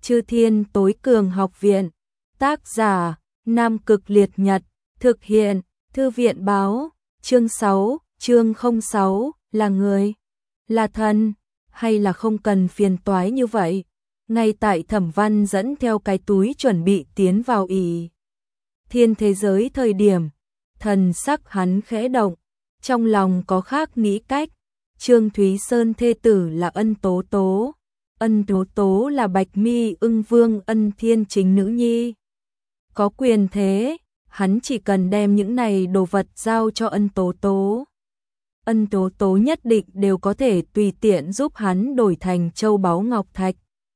Chư Thiên Tối Cường Học Viện. Tác giả: Nam Cực Liệt Nhật. Thực hiện: Thư viện báo. Chương 6, chương 06, là người, là thần, hay là không cần phiền toái như vậy. Ngay tại Thẩm Văn dẫn theo cái túi chuẩn bị tiến vào Ỷ Thiên thế giới thời điểm, thần sắc hắn khẽ động, trong lòng có khác nghĩ cách. Trương Thúy Sơn thê tử là Ân Tố Tố, Ân Tố Tố là Bạch Mi Ưng Vương Ân Thiên chính nữ nhi. Có quyền thế, hắn chỉ cần đem những này đồ vật giao cho Ân Tố Tố. Ân Tố Tố nhất định đều có thể tùy tiện giúp hắn đổi thành châu báu ngọc thạch.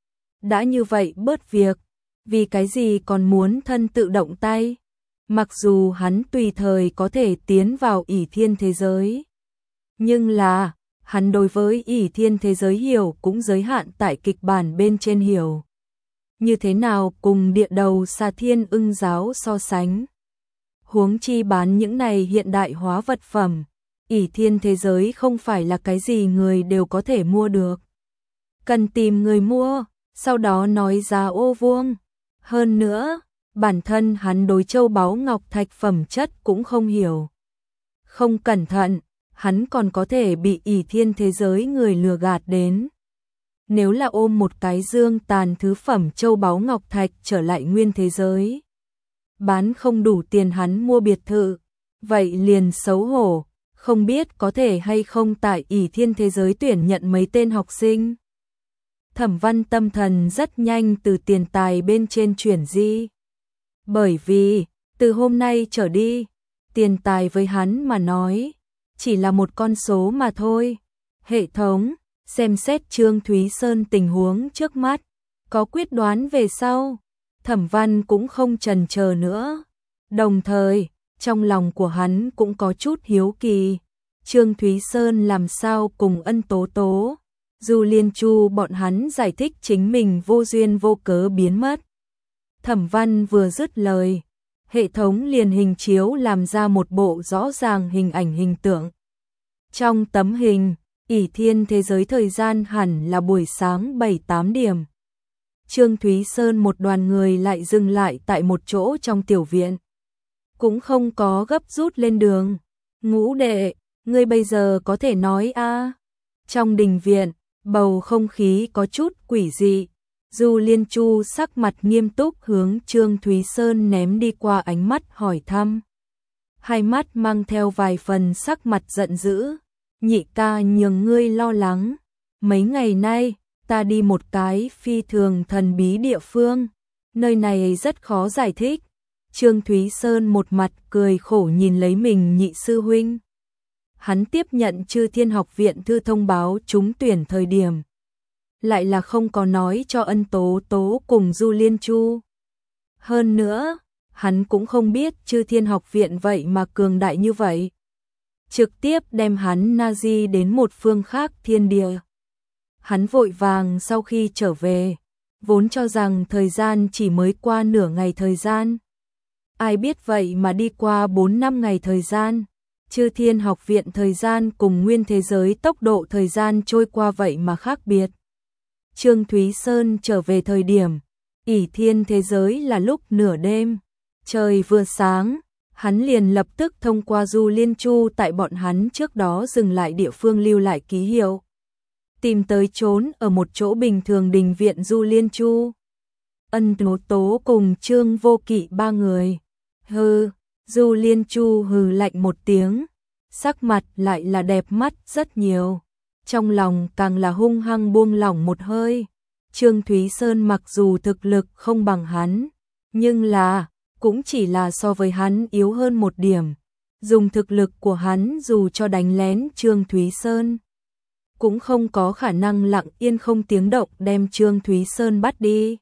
Đã như vậy bớt việc, vì cái gì còn muốn thân tự động tay? Mặc dù hắn tùy thời có thể tiến vào Ỷ Thiên thế giới, nhưng là hắn đối với Ỷ Thiên thế giới hiểu cũng giới hạn tại kịch bản bên trên hiểu. Như thế nào cùng địa đầu Xà Thiên Ưng giáo so sánh? Huống chi bán những này hiện đại hóa vật phẩm, Ỷ Thiên thế giới không phải là cái gì người đều có thể mua được. Cần tìm người mua, sau đó nói giá ô vuông. Hơn nữa, bản thân hắn đối châu báu ngọc thạch phẩm chất cũng không hiểu. Không cẩn thận, hắn còn có thể bị Ỷ Thiên thế giới người lừa gạt đến. Nếu là ôm một cái dương tàn thứ phẩm châu báu ngọc thạch trở lại nguyên thế giới, bán không đủ tiền hắn mua biệt thự, vậy liền xấu hổ, không biết có thể hay không tại Ỷ Thiên thế giới tuyển nhận mấy tên học sinh. Thẩm Văn tâm thần rất nhanh từ tiền tài bên trên chuyển di. Bởi vì, từ hôm nay trở đi, tiền tài với hắn mà nói, chỉ là một con số mà thôi. Hệ thống, xem xét Trương Thúy Sơn tình huống trước mắt, có quyết đoán về sau. Thẩm Văn cũng không chần chờ nữa. Đồng thời, trong lòng của hắn cũng có chút hiếu kỳ. Trương Thúy Sơn làm sao cùng Ân Tố Tố, Du Liên Chu bọn hắn giải thích chính mình vô duyên vô cớ biến mất. Thẩm Văn vừa dứt lời, hệ thống liền hình chiếu làm ra một bộ rõ ràng hình ảnh hình tượng. Trong tấm hình, Ỷ Thiên thế giới thời gian hẳn là buổi sáng 7-8 điểm. Trương Thúy Sơn một đoàn người lại dừng lại tại một chỗ trong tiểu viện. Cũng không có gấp rút lên đường. Ngũ đệ, ngươi bây giờ có thể nói a? Trong đình viện, bầu không khí có chút quỷ dị. Du Liên Chu sắc mặt nghiêm túc hướng Trương Thúy Sơn ném đi qua ánh mắt hỏi thăm. Hai mắt mang theo vài phần sắc mặt giận dữ. Nhị ca nhường ngươi lo lắng. Mấy ngày nay, ta đi một cái phi thường thần bí địa phương. Nơi này rất khó giải thích. Trương Thúy Sơn một mặt cười khổ nhìn lấy mình nhị sư huynh. Hắn tiếp nhận Chư Thiên Học Viện thư thông báo trúng tuyển thời điểm. Lại là không có nói cho Ân Tố Tố cùng Du Liên Chu. Hơn nữa, hắn cũng không biết Chư Thiên Học Viện vậy mà cường đại như vậy. Trực tiếp đem hắn Nazi đến một phương khác thiên địa. Hắn vội vàng sau khi trở về, vốn cho rằng thời gian chỉ mới qua nửa ngày thời gian. Ai biết vậy mà đi qua 4-5 ngày thời gian. Chư Thiên Học Viện thời gian cùng nguyên thế giới tốc độ thời gian trôi qua vậy mà khác biệt. Trương Thúy Sơn trở về thời điểm, Ỷ Thiên thế giới là lúc nửa đêm. Trời vừa sáng, hắn liền lập tức thông qua Du Liên Chu tại bọn hắn trước đó dừng lại địa phương lưu lại ký hiệu. Tìm tới trốn ở một chỗ bình thường đình viện Du Liên Chu. Ân Tố Tố cùng Trương Vô Kỵ ba người. Hừ, Du Liên Chu hừ lạnh một tiếng, sắc mặt lại là đẹp mắt rất nhiều. Trong lòng càng là hung hăng buông lỏng một hơi. Trương Thúy Sơn mặc dù thực lực không bằng hắn, nhưng là cũng chỉ là so với hắn yếu hơn một điểm. Dùng thực lực của hắn dù cho đánh lén Trương Thúy Sơn, cũng không có khả năng lặng yên không tiếng động đem Trương Thúy Sơn bắt đi.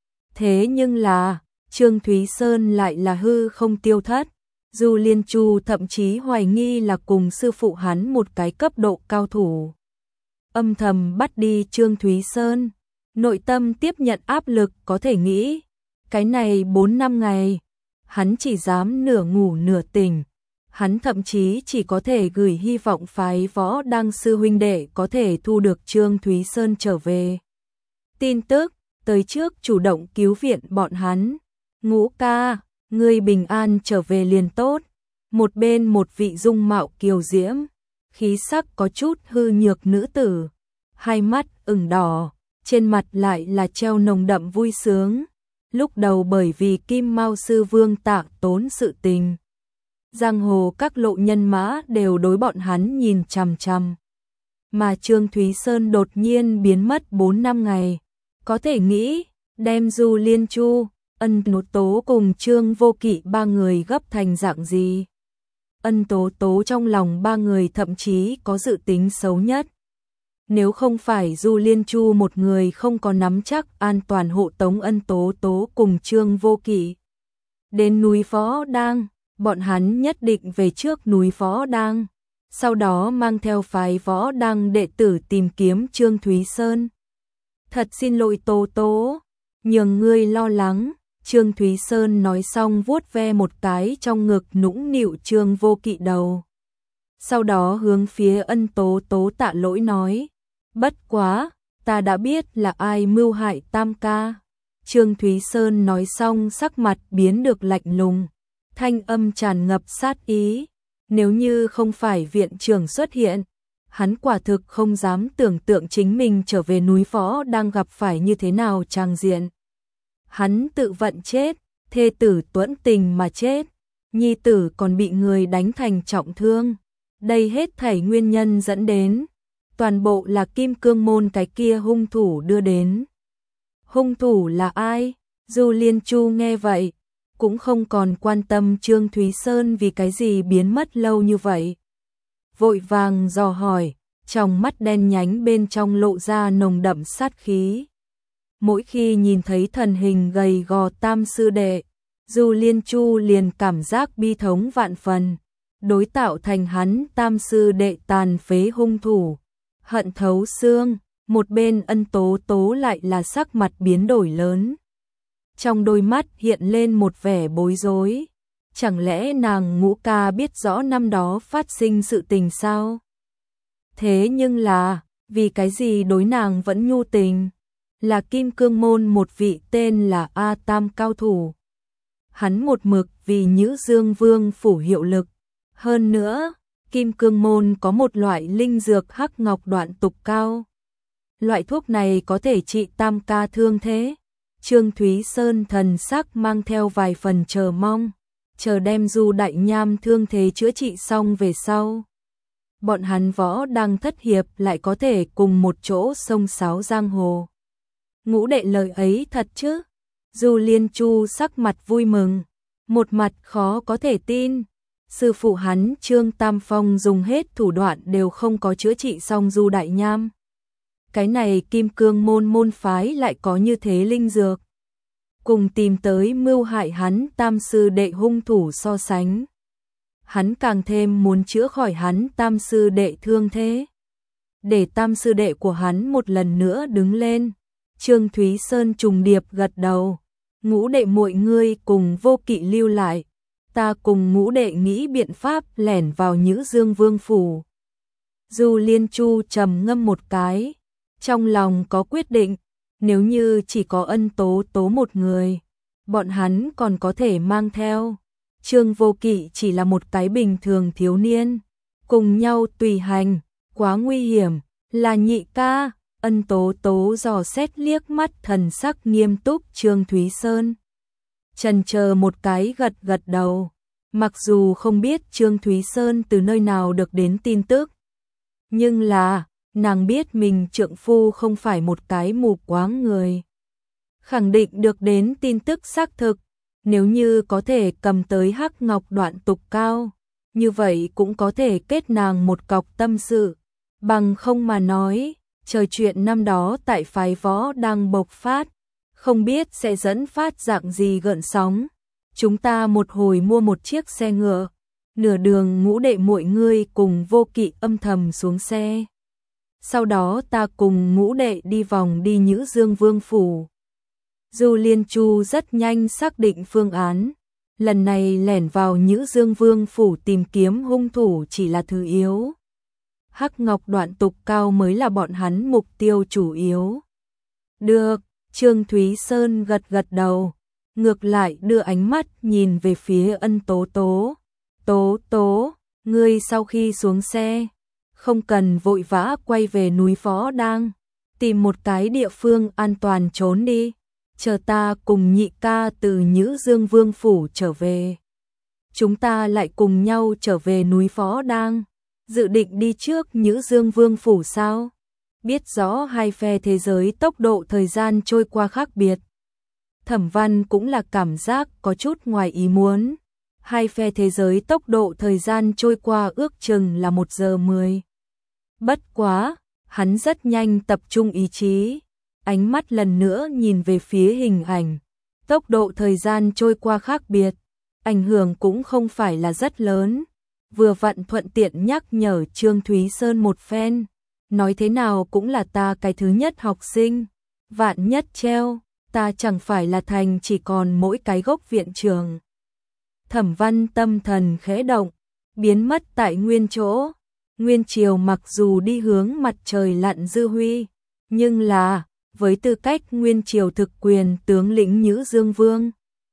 Thế nhưng là, Trương Thúy Sơn lại là hư không tiêu thất. Du Liên Chu thậm chí hoài nghi là cùng sư phụ hắn một cái cấp độ cao thủ. Âm thầm bắt đi Trương Thúy Sơn, nội tâm tiếp nhận áp lực có thể nghĩ. Cái này 4-5 ngày, hắn chỉ dám nửa ngủ nửa tỉnh. Hắn thậm chí chỉ có thể gửi hy vọng phái Võ Đăng sư huynh đệ có thể thu được Trương Thúy Sơn trở về. Tin tức, tới trước chủ động cứu viện bọn hắn. Ngũ ca, ngươi bình an trở về liền tốt. Một bên một vị dung mạo kiều diễm, khí sắc có chút hư nhược nữ tử, hai mắt ửng đỏ, trên mặt lại là treo nồng đậm vui sướng. Lúc đầu bởi vì Kim Mao sư vương Tạ Tốn sự tình, giang hồ các lộ nhân mã đều đối bọn hắn nhìn chằm chằm. Mà Trương Thúy Sơn đột nhiên biến mất 4 năm ngày, có thể nghĩ, đem Du Liên Chu, Ân Tố Tố cùng Trương Vô Kỵ ba người gấp thành dạng gì. Ân Tố Tố trong lòng ba người thậm chí có dự tính xấu nhất. Nếu không phải Du Liên Chu một người không có nắm chắc an toàn hộ tống Ân Tố Tố cùng Trương Vô Kỵ đến núi Phó Đăng, bọn hắn nhất định về trước núi Phó Đăng, sau đó mang theo phái Võ Đăng đệ tử tìm kiếm Trương Thúy Sơn. Thật xin lỗi Tố Tố, nhường ngươi lo lắng. Trương Thúy Sơn nói xong vuốt ve một cái trong ngực nũng nịu Trương Vô Kỵ đầu. Sau đó hướng phía Ân Tố Tố tạ lỗi nói, bất quá, ta đã biết là ai mưu hại Tam ca. Trương Thúy Sơn nói xong sắc mặt biến được lạnh lùng, thanh âm tràn ngập sát ý. Nếu như không phải viện trưởng xuất hiện, hắn quả thực không dám tưởng tượng chính mình trở về núi Phó đang gặp phải như thế nào tràng diện. Hắn tự vận chết, thê tử tuẫn tình mà chết, nhi tử còn bị người đánh thành trọng thương. Đây hết thảy nguyên nhân dẫn đến, toàn bộ là Kim Cương Môn cái kia hung thủ đưa đến. Hung thủ là ai? Du Liên Chu nghe vậy, cũng không còn quan tâm Trương Thúy Sơn vì cái gì biến mất lâu như vậy. Vội vàng dò hỏi, trong mắt đen nhánh bên trong lộ ra nồng đậm sát khí. Mỗi khi nhìn thấy thần hình gầy gò Tam sư đệ, Du Liên Chu liền cảm giác bi thống vạn phần, đối tạo thành hắn Tam sư đệ tàn phế hung thủ, hận thấu xương. Một bên Ân Tố Tố lại là sắc mặt biến đổi lớn. Trong đôi mắt hiện lên một vẻ bối rối. Chẳng lẽ nàng Ngũ ca biết rõ năm đó phát sinh sự tình sao? Thế nhưng là, vì cái gì đối nàng vẫn nhu tình? Là Kim Cương Môn một vị tên là A Tam cao thủ. Hắn một mực vì Nhữ Dương Vương phủ hiệu lực. Hơn nữa, Kim Cương Môn có một loại linh dược hắc ngọc đoạn tục cao. Loại thuốc này có thể trị Tam ca thương thế. Trương Thúy Sơn thần sắc mang theo vài phần chờ mong, chờ đem Du Đại Nham thương thế chữa trị xong về sau. Bọn hắn Võ Đăng thất hiệp lại có thể cùng một chỗ xông xáo giang hồ. Ngũ đệ lời ấy thật chứ? Du Liên Chu sắc mặt vui mừng, một mặt khó có thể tin. Sư phụ hắn Trương Tam Phong dùng hết thủ đoạn đều không có chữa trị xong Du Đại Nham. Cái này Kim Cương Môn môn phái lại có như thế linh dược. Cùng tìm tới mưu hại hắn Tam sư đệ hung thủ so sánh. Hắn càng thêm muốn chữa khỏi hắn Tam sư đệ thương thế. Để Tam sư đệ của hắn một lần nữa đứng lên. Trương Thúy Sơn trùng điệp gật đầu. Ngũ đệ muội ngươi cùng Vô Kỵ lưu lại. Ta cùng ngũ đệ nghĩ biện pháp lẻn vào Nhữ Dương Vương phủ. Du Liên Chu trầm ngâm một cái. Trong lòng có quyết định, nếu như chỉ có Ân Tố Tố một người, bọn hắn còn có thể mang theo. Trương Vô Kỵ chỉ là một cái bình thường thiếu niên, cùng nhau tùy hành, quá nguy hiểm, là nhị ca. Ân Tố Tố dò xét liếc mắt thần sắc nghiêm túc Trương Thúy Sơn. Chần chờ một cái gật gật đầu, mặc dù không biết Trương Thúy Sơn từ nơi nào được đến tin tức, nhưng là nàng biết mình trượng phu không phải một cái mù quáng người. Khẳng định được đến tin tức xác thực, nếu như có thể cầm tới hắc ngọc đoạn tục cao, như vậy cũng có thể kết nàng một cọc tâm sự. Bằng không mà nói, trời chuyện năm đó tại phái Võ đang bộc phát, không biết sẽ dẫn phát dạng gì gợn sóng. Chúng ta một hồi mua một chiếc xe ngựa, nửa đường ngũ đệ muội ngươi cùng Vô Kỵ âm thầm xuống xe. Sau đó ta cùng ngũ đệ đi vòng đi Nhữ Dương Vương phủ. Du Liên Chu rất nhanh xác định phương án. Lần này lẻn vào Nhữ Dương Vương phủ tìm kiếm hung thủ chỉ là thứ yếu. Hắc ngọc đoạn tục cao mới là bọn hắn mục tiêu chủ yếu. Được, Trương Thúy Sơn gật gật đầu, ngược lại đưa ánh mắt nhìn về phía Ân Tố Tố. Tố Tố, ngươi sau khi xuống xe, không cần vội vã quay về núi Phó Đăng, tìm một cái địa phương an toàn trốn đi, chờ ta cùng nhị ca từ Nhữ Dương Vương phủ trở về. Chúng ta lại cùng nhau trở về núi Phó Đăng, dự định đi trước Nhữ Dương Vương phủ sao? Biết rõ hai phe thế giới tốc độ thời gian trôi qua khác biệt. Thẩm Văn cũng là cảm giác có chút ngoài ý muốn. Hai phe thế giới tốc độ thời gian trôi qua ước chừng là 1 giờ 10. Bất quá, hắn rất nhanh tập trung ý chí, ánh mắt lần nữa nhìn về phía hình ảnh. Tốc độ thời gian trôi qua khác biệt, ảnh hưởng cũng không phải là rất lớn. Vừa vặn thuận tiện nhắc nhở Trương Thúy Sơn một phen, nói thế nào cũng là ta cái thứ nhất học sinh, vạn nhất treo, ta chẳng phải là thành chỉ còn mỗi cái gốc viện trường. Thẩm Văn tâm thần khẽ động, biến mất tại nguyên chỗ. Nguyên Triều mặc dù đi hướng mặt trời lặn dư huy, nhưng là, với tư cách Nguyên Triều thực quyền tướng lĩnh Nhữ Dương Vương.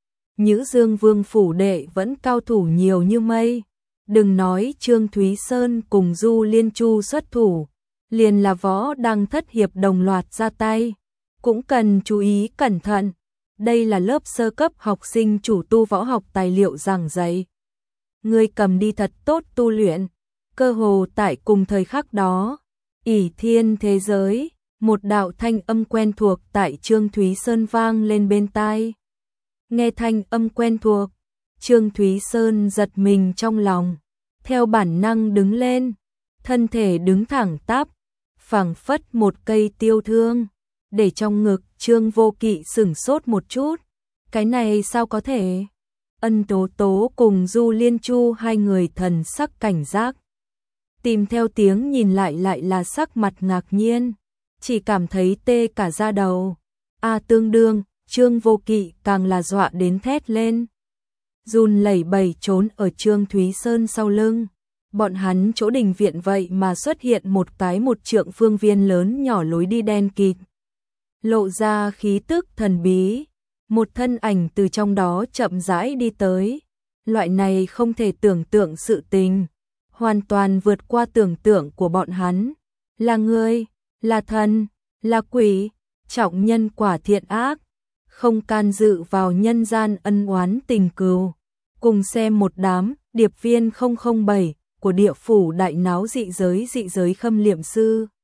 Nhữ Dương Vương phủ đệ vẫn cao thủ nhiều như mây. Đừng nói Trương Thúy Sơn cùng Du Liên Chu xuất thủ, liền là Võ Đăng thất hiệp đồng loạt ra tay, cũng cần chú ý cẩn thận. Đây là lớp sơ cấp học sinh chủ tu võ học tài liệu giảng dạy. Ngươi cầm đi thật tốt tu luyện. Cơ hồ tại cùng thời khắc đó, ỷ thiên thế giới, một đạo thanh âm quen thuộc tại Trương Thúy Sơn vang lên bên tai. Nghe thanh âm quen thuộc, Trương Thúy Sơn giật mình trong lòng, theo bản năng đứng lên, thân thể đứng thẳng tắp, phảng phất một cây tiêu thương, để trong ngực Trương Vô Kỵ sửng sốt một chút. Cái này sao có thể? Ân Tố Tố cùng Du Liên Chu hai người thần sắc cảnh giác. Tìm theo tiếng nhìn lại là sắc mặt ngạc nhiên, chỉ cảm thấy tê cả da đầu. Tương đương, Trương Vô Kỵ càng là dọa đến thét lên. Run lẩy bẩy trốn ở Trương Thúy Sơn sau lưng. Bọn hắn chỗ đình viện vậy mà xuất hiện một cái 1 trượng phương viên lớn nhỏ lối đi đen kịt. Lộ ra khí tức thần bí, một thân ảnh từ trong đó chậm rãi đi tới. Loại này không thể tưởng tượng sự tình, hoàn toàn vượt qua tưởng tượng của bọn hắn. Là người, là thần, là quỷ, trọng nhân quả thiện ác, không can dự vào nhân gian ân oán tình cừu. Cùng xem một đám điệp viên 007 của địa phủ đại náo dị giới khâm liệm sư.